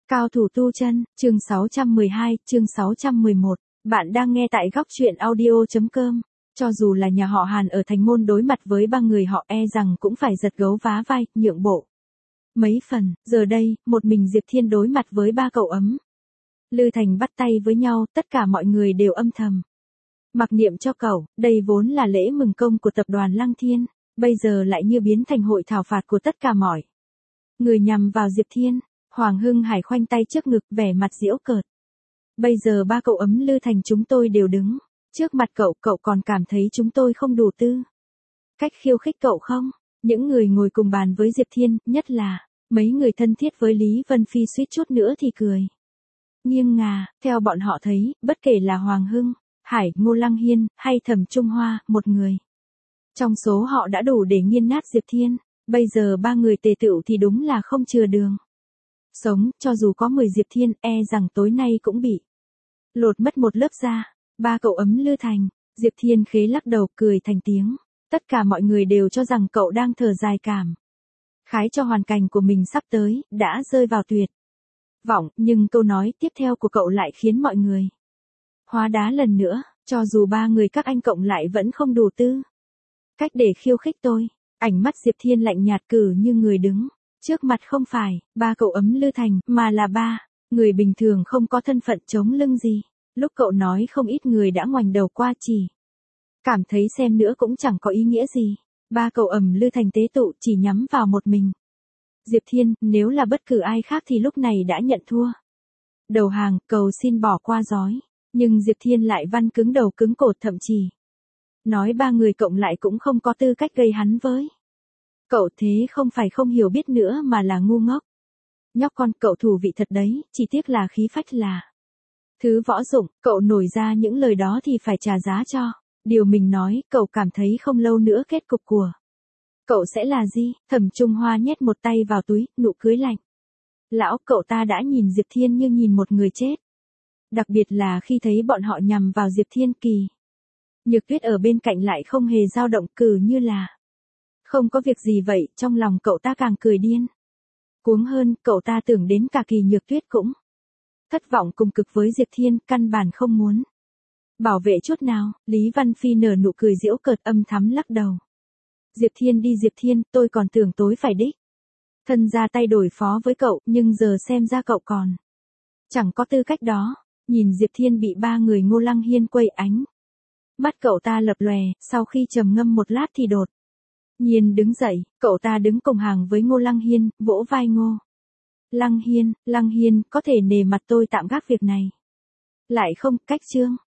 Cao thủ tu chân, chương 612, chương 611. Bạn đang nghe tại góc truyện audio.com. Cho dù là nhà họ Hàn ở Thành Môn đối mặt với ba người họ e rằng cũng phải giật gấu vá vai, nhượng bộ. Mấy phần, giờ đây, một mình Diệp Thiên đối mặt với ba cậu ấm. Lư Thành bắt tay với nhau, tất cả mọi người đều âm thầm. Mặc niệm cho cậu, đây vốn là lễ mừng công của tập đoàn Lăng Thiên, bây giờ lại như biến thành hội thảo phạt của tất cả mọi người nhằm vào Diệp Thiên. Hoàng Hưng Hải khoanh tay trước ngực vẻ mặt giễu cợt. Bây giờ ba cậu ấm Lư Thành chúng tôi đều đứng trước mặt cậu, cậu còn cảm thấy chúng tôi không đủ tư cách khiêu khích cậu không? Những người ngồi cùng bàn với Diệp Thiên, nhất là mấy người thân thiết với Lý Vân Phi suýt chút nữa thì cười nghiêng ngả. Theo bọn họ thấy, bất kể là Hoàng Hưng Hải, Ngô Lăng Hiên hay Thẩm Trung Hoa, một người trong số họ đã đủ để nghiền nát Diệp Thiên. Bây giờ ba người tề tựu thì đúng là không chừa đường sống, cho dù có 10 Diệp Thiên, e rằng tối nay cũng bị lột mất một lớp da. Ba cậu ấm Lư Thành. Diệp Thiên khế lắc đầu cười thành tiếng. Tất cả mọi người đều cho rằng cậu đang thở dài cảm khái cho hoàn cảnh của mình sắp tới, đã rơi vào tuyệt vọng, nhưng câu nói tiếp theo của cậu lại khiến mọi người hóa đá lần nữa. Cho dù ba người các anh cộng lại vẫn không đủ tư cách để khiêu khích tôi. Ánh mắt Diệp Thiên lạnh nhạt cử như người đứng trước mặt không phải ba cậu ấm Lư Thành, mà là ba người bình thường không có thân phận chống lưng gì. Lúc cậu nói không ít người đã ngoảnh đầu qua, chỉ cảm thấy xem nữa cũng chẳng có ý nghĩa gì. Ba cậu ấm Lư Thành tế tụ chỉ nhắm vào một mình Diệp Thiên, nếu là bất cứ ai khác thì lúc này đã nhận thua, đầu hàng, cầu xin bỏ qua giói. Nhưng Diệp Thiên lại văn cứng đầu cứng cổ, thậm chí nói ba người cộng lại cũng không có tư cách gây hắn với cậu. Thế không phải không hiểu biết nữa mà là ngu ngốc. Nhóc con, cậu thù vị thật đấy, chỉ tiếc là khí phách là thứ võ dụng. Cậu nổi ra những lời đó thì phải trả giá cho điều mình nói. Cậu cảm thấy không lâu nữa kết cục của cậu sẽ là gì? Thẩm Trung Hoa nhét một tay vào túi, nụ cười lạnh. Lão, cậu ta đã nhìn Diệp Thiên như nhìn một người chết. Đặc biệt là khi thấy bọn họ nhằm vào Diệp Thiên. Kỳ Nhược Tuyết ở bên cạnh lại không hề dao động, cử như là không có việc gì vậy. Trong lòng cậu ta càng cười điên cuống hơn. Cậu ta tưởng đến cả Kỳ Nhược Tuyết cũng thất vọng cùng cực với Diệp Thiên, căn bản không muốn bảo vệ chút nào. Lý Văn Phi nở nụ cười giễu cợt, âm thầm lắc đầu. Diệp Thiên đi Diệp Thiên, tôi còn tưởng tối phải đích thân ra tay đổi phó với cậu, nhưng giờ xem ra cậu còn chẳng có tư cách đó. Nhìn Diệp Thiên bị ba người Ngô Lăng Hiên quây, ánh mắt cậu ta lập lòe. Sau khi trầm ngâm một lát thì đột nhiên đứng dậy. Cậu ta đứng cùng hàng với Ngô Lăng Hiên, vỗ vai Ngô Lăng Hiên. Lăng Hiên, có thể nể mặt tôi tạm gác việc này lại không? Cách chương